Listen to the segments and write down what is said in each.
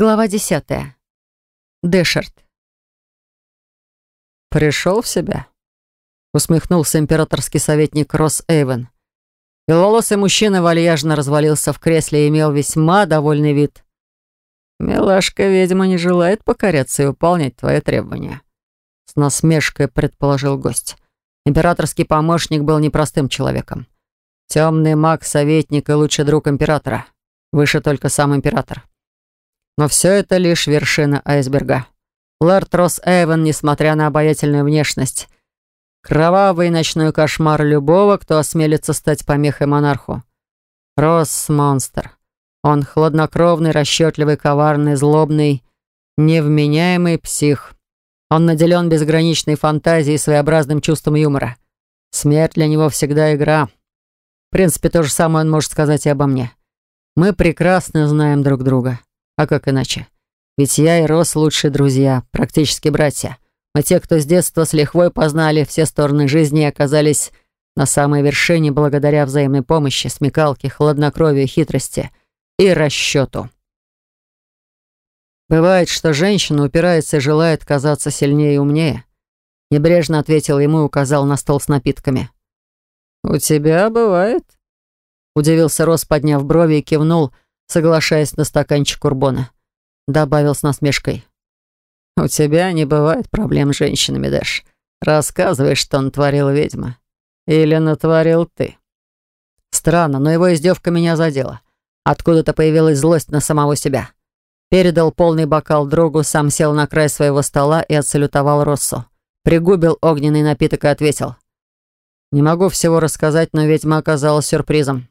Глава 10. Дэшард. «Пришел в себя?» — усмехнулся императорский советник Росс Эйвен. Беловолосый мужчина вальяжно развалился в кресле и имел весьма довольный вид. «Милашка-ведьма не желает покоряться и выполнять твои требования», — с насмешкой предположил гость. Императорский помощник был непростым человеком. Темный маг, советник и лучший друг императора. Выше только сам император. Но все это лишь вершина айсберга. Лорд Росс Эйвен, несмотря на обаятельную внешность, кровавый ночной кошмар любого, кто осмелится стать помехой монарху. Росс — монстр. Он хладнокровный, расчетливый, коварный, злобный, невменяемый псих. Он наделен безграничной фантазией и своеобразным чувством юмора. Смерть для него всегда игра. В принципе, то же самое он может сказать и обо мне. Мы прекрасно знаем друг друга. А как иначе? Ведь я и Росс лучшие друзья, практически братья. Мы те, кто с детства с лихвой познали все стороны жизни и оказались на самой вершине благодаря взаимной помощи, смекалке, хладнокровию, хитрости и расчету. Бывает, что женщина упирается и желает казаться сильнее и умнее. Небрежно ответил ему и указал на стол с напитками. «У тебя бывает?» Удивился Росс, подняв брови, и кивнул, соглашаясь на стаканчик урбона. Добавил с насмешкой. «У тебя не бывает проблем с женщинами, Дэш. Рассказывай, что натворила ведьма. Или натворил ты?» Странно, но его издевка меня задела. Откуда-то появилась злость на самого себя. Передал полный бокал другу, сам сел на край своего стола и отсалютовал Россу. Пригубил огненный напиток и ответил. «Не могу всего рассказать, но ведьма оказалась сюрпризом».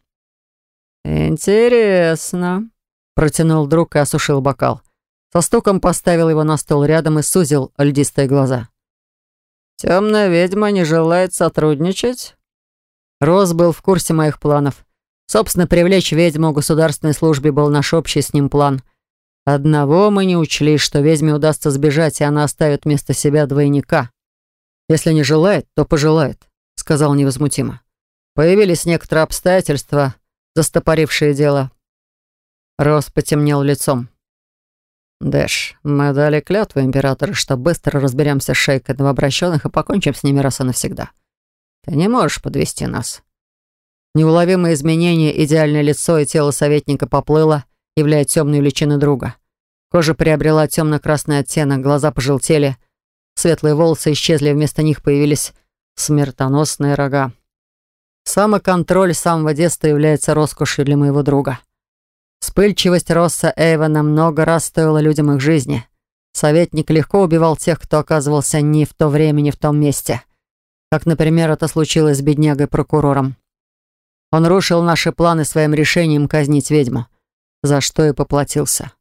«Интересно», — протянул друг и осушил бокал. Со стуком поставил его на стол рядом и сузил льдистые глаза. «Темная ведьма не желает сотрудничать?» Росс был в курсе моих планов. Собственно, привлечь ведьму в государственной службе был наш общий с ним план. Одного мы не учли, что ведьме удастся сбежать, и она оставит вместо себя двойника. «Если не желает, то пожелает», — сказал невозмутимо. Появились некоторые обстоятельства, застопорившие дело. Росс потемнел лицом. «Дэш, мы дали клятву императору, что быстро разберемся с шейкой новообращенных и покончим с ними раз и навсегда. Ты не можешь подвести нас». Неуловимые изменения, идеальное лицо и тело советника поплыло, являя темную личину друга. Кожа приобрела темно-красный оттенок, глаза пожелтели, светлые волосы исчезли, вместо них появились смертоносные рога. Самоконтроль с самого детства является роскошью для моего друга. Вспыльчивость Росса Эйвена много раз стоила людям их жизни. Советник легко убивал тех, кто оказывался не в то время, не в том месте. Как, например, это случилось с беднягой-прокурором. Он рушил наши планы своим решением казнить ведьму, за что и поплатился.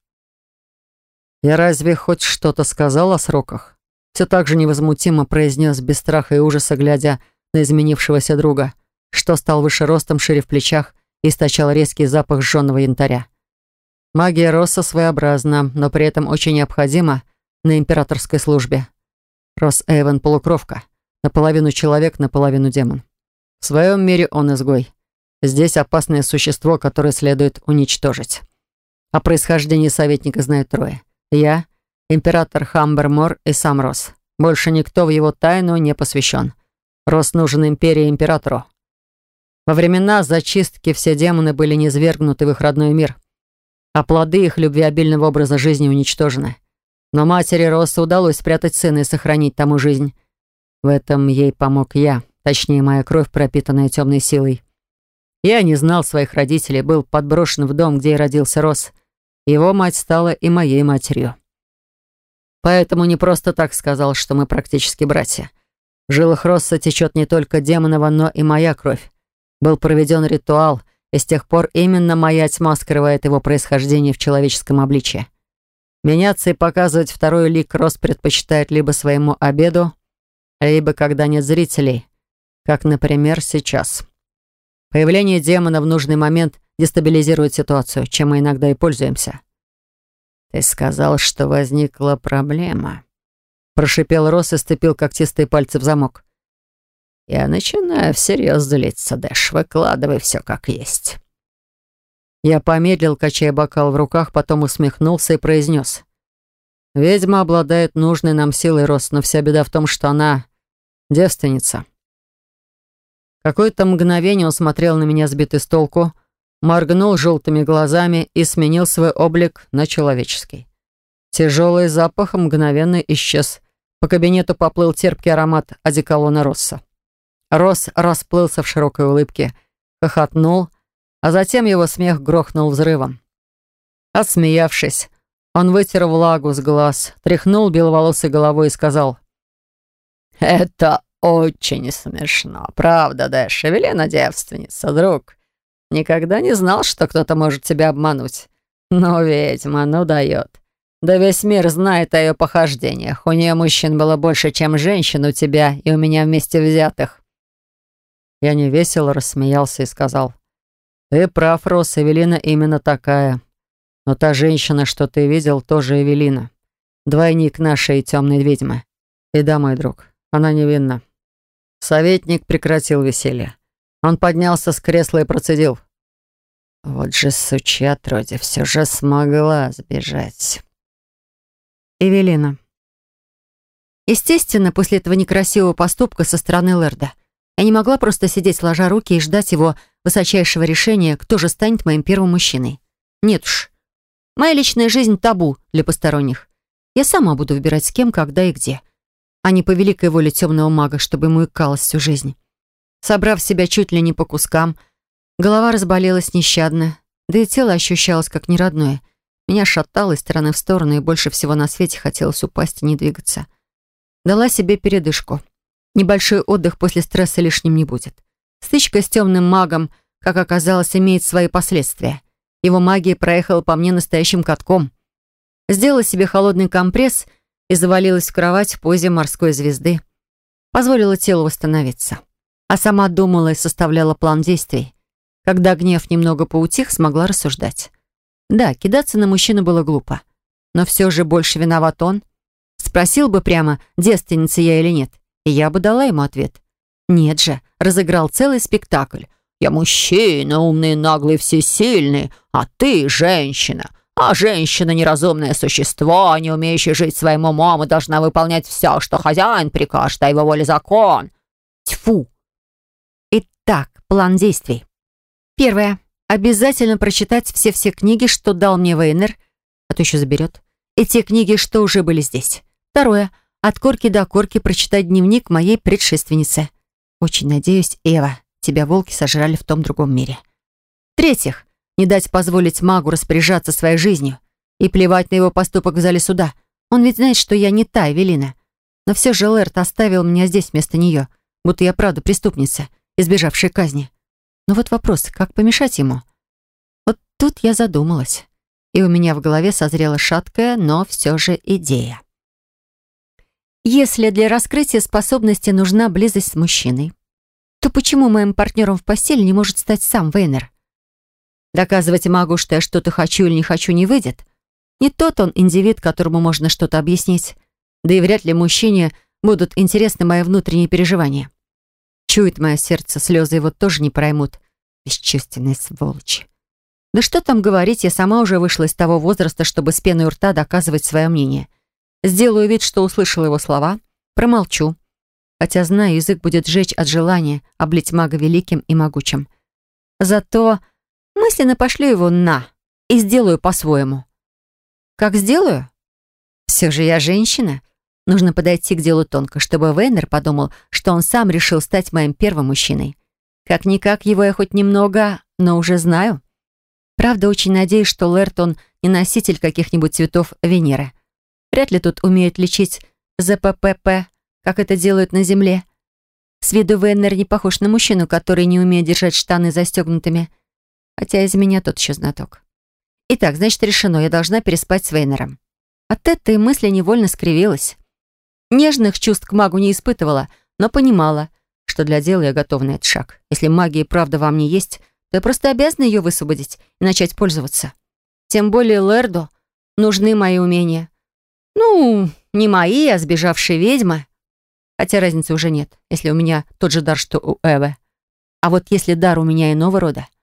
«Я разве хоть что-то сказал о сроках?» Все так же невозмутимо произнес без страха и ужаса, глядя на изменившегося друга, что стал выше ростом, шире в плечах и источал резкий запах сжженного янтаря. Магия Росса своеобразна, но при этом очень необходима на императорской службе. Росс Эйвен — полукровка, наполовину человек, наполовину демон. В своем мире он изгой. Здесь опасное существо, которое следует уничтожить. О происхождении советника знают трое. Я, император Хамбермор и сам Росс. Больше никто в его тайну не посвящен. Росс нужен империи и императору. Во времена зачистки все демоны были низвергнуты в их родной мир, а плоды их любвеобильного образа жизни уничтожены. Но матери Росса удалось спрятать сына и сохранить тому жизнь. В этом ей помог я, точнее, моя кровь, пропитанная темной силой. Я не знал своих родителей, был подброшен в дом, где и родился Росс. Его мать стала и моей матерью. Поэтому не просто так сказал, что мы практически братья. В жилах Росса течет не только демонова, но и моя кровь. Был проведен ритуал, и с тех пор именно моя тьма скрывает его происхождение в человеческом обличье. Меняться и показывать второй лик Росс предпочитает либо своему обеду, либо когда нет зрителей, как, например, сейчас. Появление демона в нужный момент дестабилизирует ситуацию, чем мы иногда и пользуемся. «Ты сказал, что возникла проблема», — прошипел Росс и сцепил когтистые пальцы в замок. «Я начинаю всерьез злиться, Дэш. Выкладывай все как есть». Я помедлил, качая бокал в руках, потом усмехнулся и произнес. «Ведьма обладает нужной нам силой, Рос, но вся беда в том, что она девственница». Какое-то мгновение он смотрел на меня, сбитый с толку, моргнул желтыми глазами и сменил свой облик на человеческий. Тяжелый запах мгновенно исчез. По кабинету поплыл терпкий аромат одеколона Росса. Росс расплылся в широкой улыбке, хохотнул, а затем его смех грохнул взрывом. Отсмеявшись, он вытер влагу с глаз, тряхнул беловолосой головой и сказал: «Это очень смешно, правда, Дэш? Эвелина девственница, друг. Никогда не знал, что кто-то может тебя обмануть. Но ведьма, ну дает. Да весь мир знает о ее похождениях. У нее мужчин было больше, чем женщин у тебя и у меня вместе взятых». Я невесело рассмеялся и сказал: «Ты прав, Росс, Эвелина именно такая. Но та женщина, что ты видел, тоже Эвелина. Двойник нашей темной ведьмы. И да, мой друг, она невинна». Советник прекратил веселье. Он поднялся с кресла и процедил: «Вот же сучья отродье, все же смогла сбежать». Эвелина. Естественно, после этого некрасивого поступка со стороны Лэрда я не могла просто сидеть сложа руки и ждать его высочайшего решения, кто же станет моим первым мужчиной. Нет уж. Моя личная жизнь табу для посторонних. Я сама буду выбирать с кем, когда и где, а не по великой воле темного мага, чтобы ему икалось всю жизнь. Собрав себя чуть ли не по кускам, голова разболелась нещадно, да и тело ощущалось как неродное. Меня шатало из стороны в сторону, и больше всего на свете хотелось упасть и не двигаться. Дала себе передышку. Небольшой отдых после стресса лишним не будет. Стычка с темным магом, как оказалось, имеет свои последствия. Его магия проехала по мне настоящим катком. Сделала себе холодный компресс и завалилась в кровать в позе морской звезды. Позволила телу восстановиться. А сама думала и составляла план действий. Когда гнев немного поутих, смогла рассуждать. Да, кидаться на мужчину было глупо. Но все же больше виноват он. Спросил бы прямо, девственница я или нет, и я бы дала ему ответ. Нет же, разыграл целый спектакль. «Я мужчина, умный, наглый, всесильный, а ты женщина. А женщина — неразумное существо, не умеющее жить своим умом и должна выполнять все, что хозяин прикажет, а его воля закон». Тьфу! Итак, план действий. Первое. Обязательно прочитать все книги, что дал мне Вейнер, а то еще заберет, и те книги, что уже были здесь. Второе. От корки до корки прочитать дневник моей предшественницы. Очень надеюсь, Эва, тебя волки сожрали в том другом мире. В-третьих, не дать позволить магу распоряжаться своей жизнью и плевать на его поступок в зале суда. Он ведь знает, что я не та Эвелина. Но все же Лэрд оставил меня здесь вместо нее, будто я правда преступница, избежавшая казни. Но вот вопрос, как помешать ему? Вот тут я задумалась, и у меня в голове созрела шаткая, но все же идея. Если для раскрытия способности нужна близость с мужчиной, то почему моим партнером в постели не может стать сам Вейнер? Доказывать магу, что я что-то хочу или не хочу, не выйдет. Не тот он индивид, которому можно что-то объяснить. Да и вряд ли мужчине будут интересны мои внутренние переживания. Чует мое сердце, слезы его тоже не проймут. Бесчувственные сволочи. Да что там говорить, я сама уже вышла из того возраста, чтобы с пеной у рта доказывать свое мнение. Сделаю вид, что услышала его слова, промолчу. Хотя, знаю, язык будет жечь от желания облить мага великим и могучим. Зато мысленно пошлю его на и сделаю по-своему. Как сделаю? Все же я женщина. Нужно подойти к делу тонко, чтобы Вейнер подумал, что он сам решил стать моим первым мужчиной. Как-никак его я хоть немного, но уже знаю. Правда, очень надеюсь, что Лэрд он не носитель каких-нибудь цветов Венеры. Вряд ли тут умеют лечить ЗППП, как это делают на Земле. С виду Вейнер не похож на мужчину, который не умеет держать штаны застегнутыми. Хотя из меня тот еще знаток. Итак, значит, решено, я должна переспать с Вейнером. От этой мысли невольно скривилась. Нежных чувств к магу не испытывала, но понимала, что для дела я готова на этот шаг. Если магия и правда во мне есть, то я просто обязана ее высвободить и начать пользоваться. Тем более Лэрду нужны мои умения. Ну, не мои, а сбежавшие ведьмы. Хотя разницы уже нет, если у меня тот же дар, что у Эвы. А вот если дар у меня иного рода,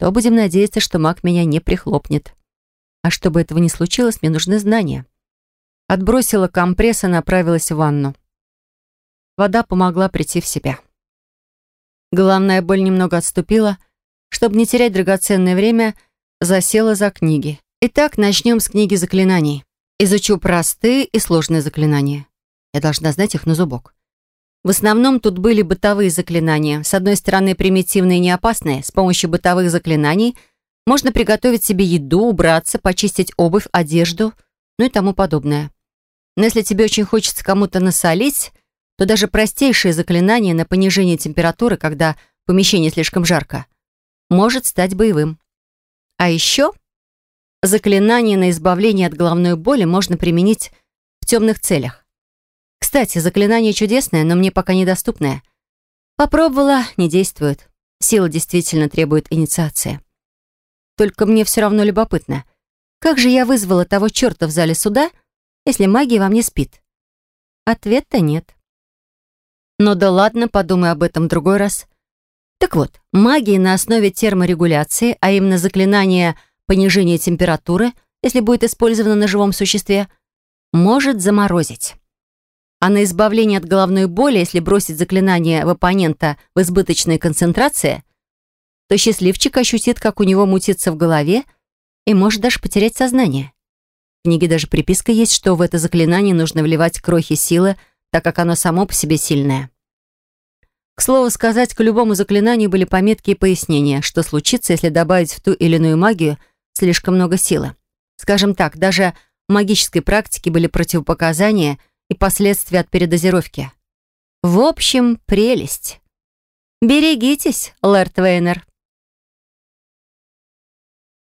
то будем надеяться, что маг меня не прихлопнет. А чтобы этого не случилось, мне нужны знания. Отбросила компресс и направилась в ванну. Вода помогла прийти в себя. Головная боль немного отступила. Чтобы не терять драгоценное время, засела за книги. Итак, начнем с книги заклинаний. Изучу простые и сложные заклинания. Я должна знать их на зубок. В основном тут были бытовые заклинания. С одной стороны, примитивные и неопасные. С помощью бытовых заклинаний можно приготовить себе еду, убраться, почистить обувь, одежду, ну и тому подобное. Но если тебе очень хочется кому-то насолить, то даже простейшее заклинание на понижение температуры, когда в помещении слишком жарко, может стать боевым. А еще заклинание на избавление от головной боли можно применить в темных целях. Кстати, заклинание чудесное, но мне пока недоступное. Попробовала, не действует. Сила действительно требует инициации. Только мне все равно любопытно, как же я вызвала того черта в зале суда, если магия во мне спит? Ответа нет. Но да ладно, подумай об этом в другой раз. Так вот, магия на основе терморегуляции, а именно заклинание понижения температуры, если будет использовано на живом существе, может заморозить. А на избавление от головной боли, если бросить заклинание в оппонента в избыточной концентрации, то счастливчик ощутит, как у него мутится в голове и может даже потерять сознание. В книге даже приписка есть, что в это заклинание нужно вливать крохи силы, так как оно само по себе сильное. К слову сказать, к любому заклинанию были пометки и пояснения, что случится, если добавить в ту или иную магию слишком много силы. Скажем так, даже в магической практике были противопоказания и последствия от передозировки. В общем, прелесть. Берегитесь, лорд Вейнер.